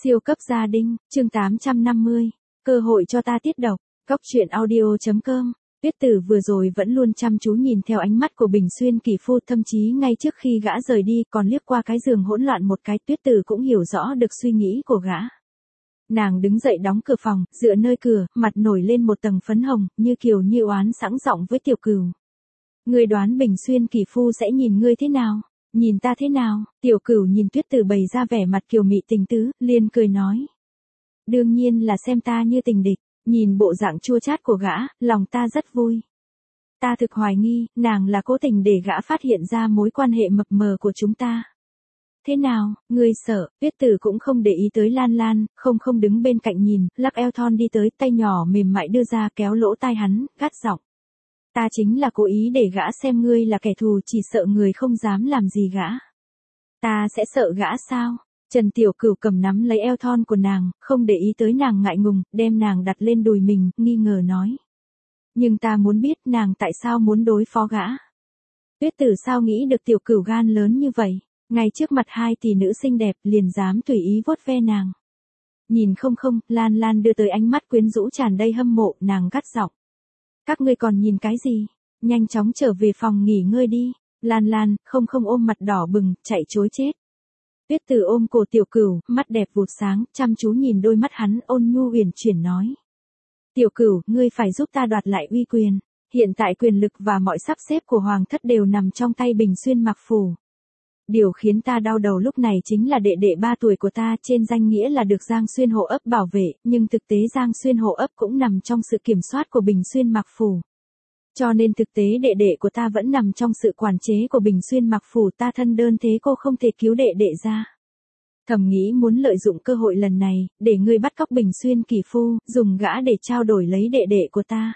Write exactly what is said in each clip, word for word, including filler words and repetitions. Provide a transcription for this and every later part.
Siêu cấp gia đình, chương tám trăm năm mươi, cơ hội cho ta tiết độc, góc truyện audio.com. Tuyết Tử vừa rồi vẫn luôn chăm chú nhìn theo ánh mắt của Bình Xuyên Kỳ Phu, thậm chí ngay trước khi gã rời đi còn liếc qua cái giường hỗn loạn một cái. Tuyết Tử cũng hiểu rõ được suy nghĩ của gã. Nàng đứng dậy đóng cửa phòng, dựa nơi cửa, mặt nổi lên một tầng phấn hồng, như kiều như oán sẵn giọng với Tiểu Cửu. Ngươi đoán Bình Xuyên Kỳ Phu sẽ nhìn ngươi thế nào? Nhìn ta thế nào? Tiểu Cửu nhìn Tuyết Tử bày ra vẻ mặt kiều mị tình tứ, liền cười nói. Đương nhiên là xem ta như tình địch. Nhìn bộ dạng chua chát của gã, lòng ta rất vui. Ta thực hoài nghi, nàng là cố tình để gã phát hiện ra mối quan hệ mập mờ của chúng ta. Thế nào, ngươi sợ? Tuyết Tử cũng không để ý tới Lan Lan, không không đứng bên cạnh nhìn, lắc eo thon đi tới, tay nhỏ mềm mại đưa ra kéo lỗ tai hắn, gắt giọng. Ta chính là cố ý để gã xem ngươi là kẻ thù, chỉ sợ người không dám làm gì gã. Ta sẽ sợ gã sao? Trần Tiểu Cửu cầm nắm lấy eo thon của nàng, không để ý tới nàng ngại ngùng, đem nàng đặt lên đùi mình, nghi ngờ nói. Nhưng ta muốn biết nàng tại sao muốn đối phó gã. Tuyết Tử sao nghĩ được Tiểu Cửu gan lớn như vậy, ngay trước mặt hai tỷ nữ xinh đẹp liền dám tùy ý vuốt ve nàng. Nhìn không không, Lan Lan đưa tới ánh mắt quyến rũ tràn đầy hâm mộ, nàng gắt giọng. Các ngươi còn nhìn cái gì? Nhanh chóng trở về phòng nghỉ ngơi đi. Lan Lan, không không ôm mặt đỏ bừng, chạy trối chết. Tuyết Tử ôm cổ Tiểu Cửu, mắt đẹp vụt sáng, chăm chú nhìn đôi mắt hắn, ôn nhu uyển chuyển nói. Tiểu Cửu, ngươi phải giúp ta đoạt lại uy quyền. Hiện tại quyền lực và mọi sắp xếp của Hoàng thất đều nằm trong tay Bình Xuyên Mặc Phủ. Điều khiến ta đau đầu lúc này chính là đệ đệ ba tuổi của ta, trên danh nghĩa là được Giang Xuyên Hộ ấp bảo vệ, nhưng thực tế Giang Xuyên Hộ ấp cũng nằm trong sự kiểm soát của Bình Xuyên Mặc Phủ. Cho nên thực tế đệ đệ của ta vẫn nằm trong sự quản chế của Bình Xuyên Mặc Phủ, ta thân đơn thế cô không thể cứu đệ đệ ra. Thầm nghĩ muốn lợi dụng cơ hội lần này, để ngươi bắt cóc Bình Xuyên Kỳ Phu, dùng gã để trao đổi lấy đệ đệ của ta.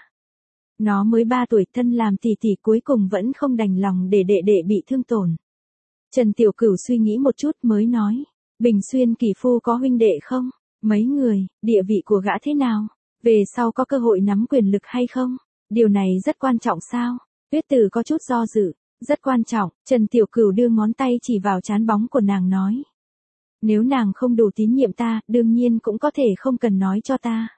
Nó mới ba tuổi, thân làm tỷ tỷ cuối cùng vẫn không đành lòng để đệ đệ bị thương tổn. Trần Tiểu Cửu suy nghĩ một chút mới nói, Bình Xuyên Kỳ Phu có huynh đệ không? Mấy người, địa vị của gã thế nào? Về sau có cơ hội nắm quyền lực hay không? Điều này rất quan trọng sao? Tuyết Tử có chút do dự, rất quan trọng. Trần Tiểu Cửu đưa ngón tay chỉ vào trán bóng của nàng nói. Nếu nàng không đủ tín nhiệm ta, đương nhiên cũng có thể không cần nói cho ta.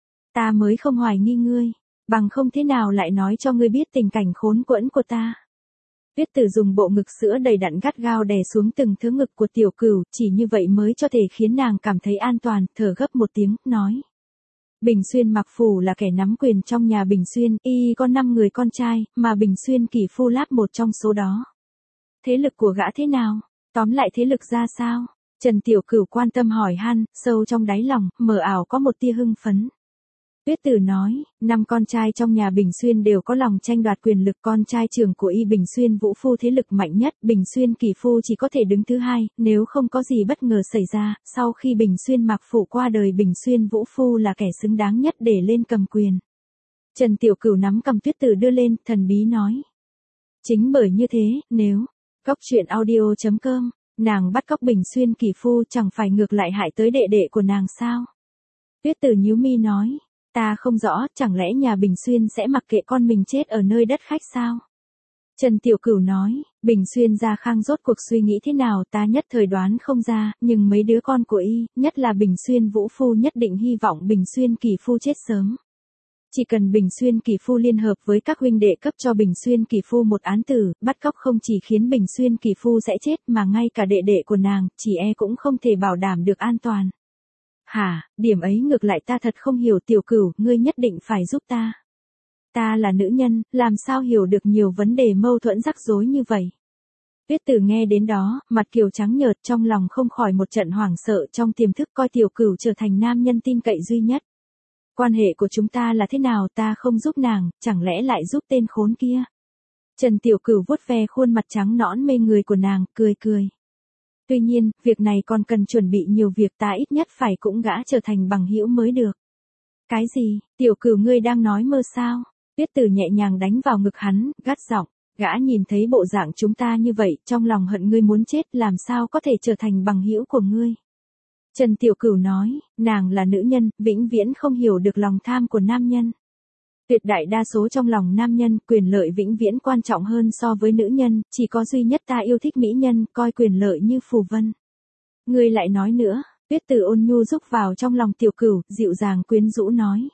Ta mới không hoài nghi ngươi, bằng không thế nào lại nói cho ngươi biết tình cảnh khốn quẫn của ta. Tuyết Tử dùng bộ ngực sữa đầy đặn gắt gao đè xuống từng thứ ngực của Tiểu Cửu, chỉ như vậy mới cho thể khiến nàng cảm thấy an toàn, thở gấp một tiếng, nói. Bình Xuyên Mặc Phủ là kẻ nắm quyền trong nhà Bình Xuyên, y có năm người con trai, mà Bình Xuyên Kỳ Phu láp một trong số đó. Thế lực của gã thế nào? Tóm lại thế lực ra sao? Trần Tiểu Cửu quan tâm hỏi han, sâu trong đáy lòng, mờ ảo có một tia hưng phấn. Tuyết Tử nói, năm con trai trong nhà Bình Xuyên đều có lòng tranh đoạt quyền lực, con trai trưởng của y Bình Xuyên Vũ Phu thế lực mạnh nhất, Bình Xuyên Kỳ Phu chỉ có thể đứng thứ hai, nếu không có gì bất ngờ xảy ra, sau khi Bình Xuyên Mặc Phủ qua đời Bình Xuyên Vũ Phu là kẻ xứng đáng nhất để lên cầm quyền. Trần Tiểu Cửu nắm cầm Tuyết Tử đưa lên, thần bí nói. Chính bởi như thế, nếu, góc truyện audio.com, nàng bắt cóc Bình Xuyên Kỳ Phu chẳng phải ngược lại hại tới đệ đệ của nàng sao? Tuyết Tử nhíu mi nói. Ta không rõ, chẳng lẽ nhà Bình Xuyên sẽ mặc kệ con mình chết ở nơi đất khách sao? Trần Tiểu Cửu nói, Bình Xuyên gia khang rốt cuộc suy nghĩ thế nào ta nhất thời đoán không ra, nhưng mấy đứa con của y, nhất là Bình Xuyên Vũ Phu nhất định hy vọng Bình Xuyên Kỳ Phu chết sớm. Chỉ cần Bình Xuyên Kỳ Phu liên hợp với các huynh đệ cấp cho Bình Xuyên Kỳ Phu một án tử, bắt cóc không chỉ khiến Bình Xuyên Kỳ Phu sẽ chết mà ngay cả đệ đệ của nàng, chỉ e cũng không thể bảo đảm được an toàn. Hả, điểm ấy ngược lại ta thật không hiểu. Tiểu Cửu, ngươi nhất định phải giúp ta. Ta là nữ nhân, làm sao hiểu được nhiều vấn đề mâu thuẫn rắc rối như vậy. Tuyết Tử nghe đến đó, mặt kiều trắng nhợt, trong lòng không khỏi một trận hoảng sợ, trong tiềm thức coi Tiểu Cửu trở thành nam nhân tin cậy duy nhất. Quan hệ của chúng ta là thế nào, ta không giúp nàng, chẳng lẽ lại giúp tên khốn kia. Trần Tiểu Cửu vuốt ve khuôn mặt trắng nõn mê người của nàng, cười cười. Tuy nhiên, việc này còn cần chuẩn bị nhiều việc, ta ít nhất phải cũng gã trở thành bằng hữu mới được. Cái gì? Tiểu Cửu ngươi đang nói mơ sao? Tuyết Tử nhẹ nhàng đánh vào ngực hắn, gắt giọng, gã nhìn thấy bộ dạng chúng ta như vậy, trong lòng hận ngươi muốn chết, làm sao có thể trở thành bằng hữu của ngươi? Trần Tiểu Cửu nói, nàng là nữ nhân, vĩnh viễn không hiểu được lòng tham của nam nhân. Tuyệt đại đa số trong lòng nam nhân, quyền lợi vĩnh viễn quan trọng hơn so với nữ nhân, chỉ có duy nhất ta yêu thích mỹ nhân, coi quyền lợi như phù vân. Ngươi lại nói nữa, Tuyết Tử ôn nhu rúc vào trong lòng Tiểu Cửu, dịu dàng quyến rũ nói.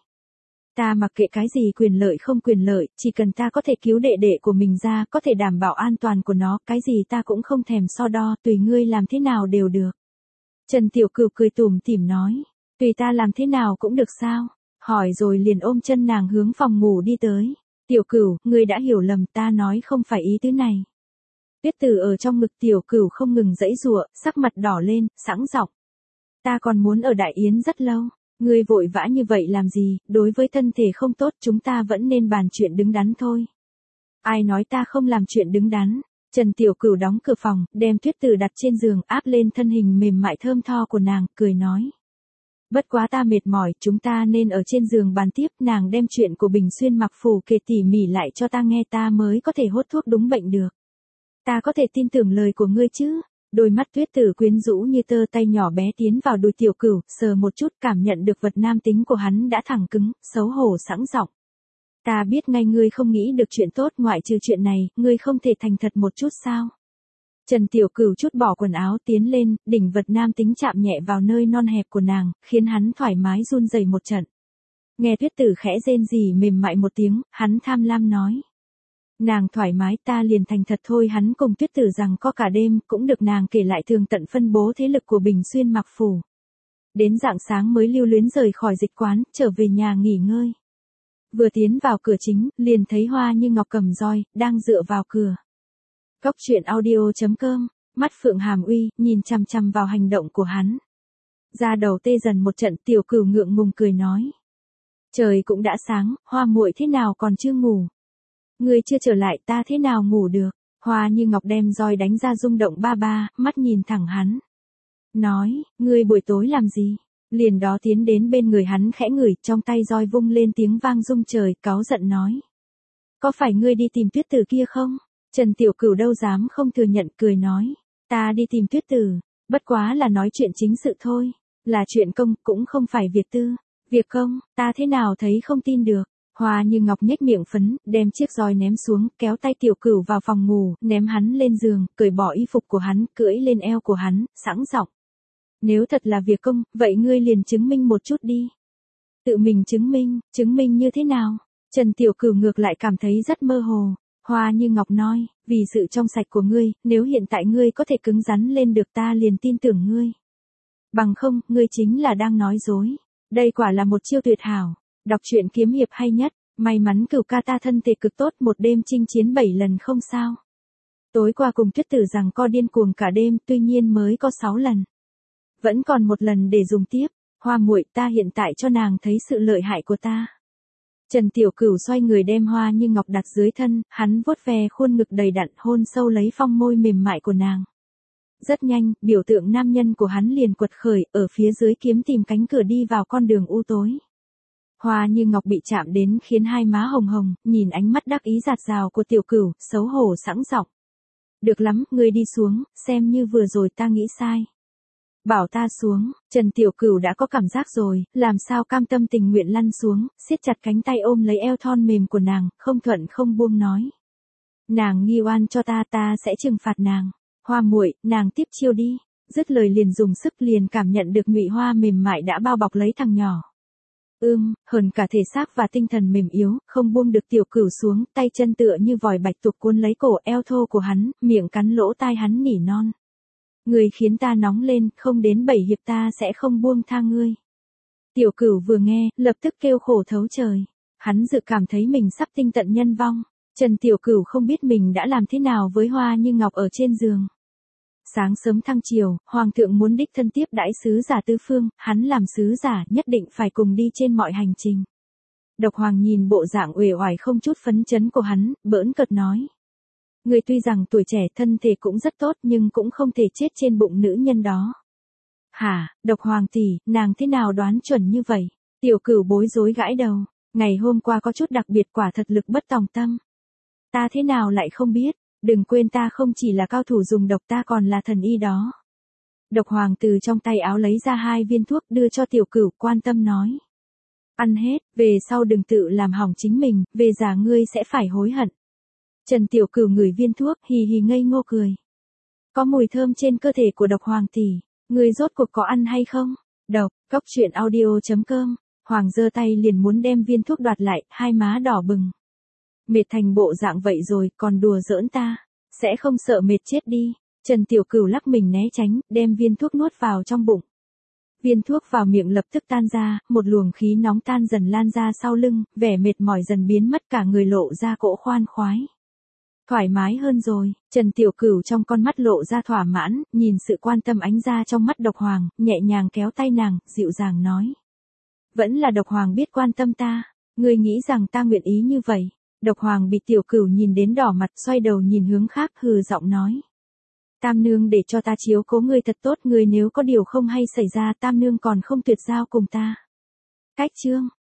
Ta mặc kệ cái gì quyền lợi không quyền lợi, chỉ cần ta có thể cứu đệ đệ của mình ra, có thể đảm bảo an toàn của nó, cái gì ta cũng không thèm so đo, tùy ngươi làm thế nào đều được. Trần Tiểu Cửu cười tủm tỉm nói, tùy ta làm thế nào cũng được sao? Hỏi rồi liền ôm chân nàng hướng phòng ngủ đi tới. Tiểu Cửu, ngươi đã hiểu lầm, ta nói không phải ý tứ này. Tuyết Tử ở trong ngực Tiểu Cửu không ngừng giãy giụa, sắc mặt đỏ lên, sẵn giọng. Ta còn muốn ở Đại Yến rất lâu. Ngươi vội vã như vậy làm gì, đối với thân thể không tốt, chúng ta vẫn nên bàn chuyện đứng đắn thôi. Ai nói ta không làm chuyện đứng đắn? Trần Tiểu Cửu đóng cửa phòng, đem Tuyết Tử đặt trên giường, áp lên thân hình mềm mại thơm tho của nàng, cười nói. Bất quá ta mệt mỏi, chúng ta nên ở trên giường bàn tiếp. Nàng đem chuyện của Bình Xuyên mặc phủ kể tỉ mỉ lại cho ta nghe, ta mới có thể hốt thuốc đúng bệnh được. Ta có thể tin tưởng lời của ngươi chứ? Đôi mắt Tuyết Tử quyến rũ như tơ, tay nhỏ bé tiến vào đùi Tiểu Cửu, sờ một chút, cảm nhận được vật nam tính của hắn đã thẳng cứng, xấu hổ sẵn giọng. Ta biết ngay ngươi không nghĩ được chuyện tốt, ngoại trừ chuyện này, ngươi không thể thành thật một chút sao? Trần Tiểu Cửu chút bỏ quần áo tiến lên, đỉnh vật nam tính chạm nhẹ vào nơi non hẹp của nàng, khiến hắn thoải mái run rẩy một trận. Nghe Tuyết Tử khẽ rên rỉ mềm mại một tiếng, hắn tham lam nói. Nàng thoải mái, ta liền thành thật thôi. Hắn cùng Tuyết Tử rằng có cả đêm, cũng được nàng kể lại tường tận phân bố thế lực của Bình Xuyên mặc phủ. Đến rạng sáng mới lưu luyến rời khỏi dịch quán, trở về nhà nghỉ ngơi. Vừa tiến vào cửa chính, liền thấy Hoa Như Ngọc cầm roi, đang dựa vào cửa. Góc truyện audio chấm com, mắt Phượng Hàm Uy, nhìn chằm chằm vào hành động của hắn. Da đầu tê dần một trận, Tiểu Cửu ngượng ngùng cười nói. Trời cũng đã sáng, Hoa muội thế nào còn chưa ngủ? Ngươi chưa trở lại, ta thế nào ngủ được? Hoa Như Ngọc đem roi đánh ra rung động ba ba, mắt nhìn thẳng hắn. Nói, ngươi buổi tối làm gì? Liền đó tiến đến bên người hắn khẽ ngửi, trong tay roi vung lên tiếng vang rung trời, cáu giận nói. Có phải ngươi đi tìm Tuyết Tử kia không? Trần Tiểu Cửu đâu dám không thừa nhận, cười nói. Ta đi tìm Tuyết Tử, bất quá là nói chuyện chính sự thôi. Là chuyện công, cũng không phải việc tư. Việc công, ta thế nào thấy không tin được. Hoa Như Ngọc nhếch miệng phấn, đem chiếc roi ném xuống, kéo tay Tiểu Cửu vào phòng ngủ, ném hắn lên giường, cởi bỏ y phục của hắn, cưỡi lên eo của hắn, sẵn giọng. Nếu thật là việc công, vậy ngươi liền chứng minh một chút đi. Tự mình chứng minh, chứng minh như thế nào? Trần Tiểu Cửu ngược lại cảm thấy rất mơ hồ. Hoa Như Ngọc nói, vì sự trong sạch của ngươi, nếu hiện tại ngươi có thể cứng rắn lên được ta liền tin tưởng ngươi. Bằng không, ngươi chính là đang nói dối. Đây quả là một chiêu tuyệt hảo. Đọc truyện kiếm hiệp hay nhất, may mắn Cửu ca ta thân thể cực tốt, một đêm chinh chiến bảy lần không sao. Tối qua cùng Tuyết Tử rằng co điên cuồng cả đêm, tuy nhiên mới có sáu lần. Vẫn còn một lần để dùng tiếp. Hoa muội, ta hiện tại cho nàng thấy sự lợi hại của ta. Trần Tiểu Cửu xoay người đem Hoa Như Ngọc đặt dưới thân, hắn vuốt ve khuôn ngực đầy đặn, hôn sâu lấy phong môi mềm mại của nàng. Rất nhanh, biểu tượng nam nhân của hắn liền quật khởi, ở phía dưới kiếm tìm cánh cửa đi vào con đường u tối. Hoa Như Ngọc bị chạm đến khiến hai má hồng hồng, nhìn ánh mắt đắc ý dạt dào của Tiểu Cửu, xấu hổ sẵn giọng. Được lắm, ngươi đi xuống, xem như vừa rồi ta nghĩ sai. Bảo ta xuống, Trần Tiểu Cửu đã có cảm giác rồi, làm sao cam tâm tình nguyện lăn xuống, siết chặt cánh tay ôm lấy eo thon mềm của nàng, không thuận không buông nói. Nàng nghi oan cho ta, ta sẽ trừng phạt nàng. Hoa muội, nàng tiếp chiêu đi. Dứt lời liền dùng sức, liền cảm nhận được nhụy hoa mềm mại đã bao bọc lấy thằng nhỏ. Ưm, hờn cả thể xác và tinh thần mềm yếu, không buông được Tiểu Cửu xuống, tay chân tựa như vòi bạch tuộc cuốn lấy cổ eo thô của hắn, miệng cắn lỗ tai hắn nỉ non. Người khiến ta nóng lên, không đến bảy hiệp ta sẽ không buông tha ngươi. Tiểu Cửu vừa nghe, lập tức kêu khổ thấu trời. Hắn dự cảm thấy mình sắp tinh tận nhân vong. Trần Tiểu Cửu không biết mình đã làm thế nào với Hoa Như Ngọc ở trên giường. Sáng sớm thăng chiều, Hoàng thượng muốn đích thân tiếp đãi sứ giả tứ phương, hắn làm sứ giả nhất định phải cùng đi trên mọi hành trình. Độc Hoàng nhìn bộ dạng uể oải không chút phấn chấn của hắn, bỡn cợt nói. Người tuy rằng tuổi trẻ thân thể cũng rất tốt nhưng cũng không thể chết trên bụng nữ nhân đó. Hả, Độc Hoàng tỷ, nàng thế nào đoán chuẩn như vậy? Tiểu Cửu bối rối gãi đầu, ngày hôm qua có chút đặc biệt, quả thật lực bất tòng tâm. Ta thế nào lại không biết, đừng quên ta không chỉ là cao thủ dùng độc, ta còn là thần y đó. Độc Hoàng từ trong tay áo lấy ra hai viên thuốc đưa cho Tiểu Cửu, quan tâm nói. Ăn hết, về sau đừng tự làm hỏng chính mình, về già ngươi sẽ phải hối hận. Trần Tiểu Cửu ngửi viên thuốc, hì hì ngây ngô cười. Có mùi thơm trên cơ thể của Độc Hoàng tỷ. Ngươi rốt cuộc có ăn hay không? Đọc, cốc truyện audio chấm com. Hoàng giơ tay liền muốn đem viên thuốc đoạt lại, hai má đỏ bừng. Mệt thành bộ dạng vậy rồi, còn đùa giỡn ta. Sẽ không sợ mệt chết đi. Trần Tiểu Cửu lắc mình né tránh, đem viên thuốc nuốt vào trong bụng. Viên thuốc vào miệng lập tức tan ra, một luồng khí nóng tan dần lan ra sau lưng, vẻ mệt mỏi dần biến mất, cả người lộ ra cỗ khoan khoái. Thoải mái hơn rồi, Trần Tiểu Cửu trong con mắt lộ ra thỏa mãn, nhìn sự quan tâm ánh ra trong mắt Độc Hoàng, nhẹ nhàng kéo tay nàng, dịu dàng nói. Vẫn là Độc Hoàng biết quan tâm ta, ngươi nghĩ rằng ta nguyện ý như vậy. Độc Hoàng bị Tiểu Cửu nhìn đến đỏ mặt, xoay đầu nhìn hướng khác, hừ giọng nói. Tam nương để cho ta chiếu cố ngươi thật tốt, ngươi nếu có điều không hay xảy ra, tam nương còn không tuyệt giao cùng ta. Cách chương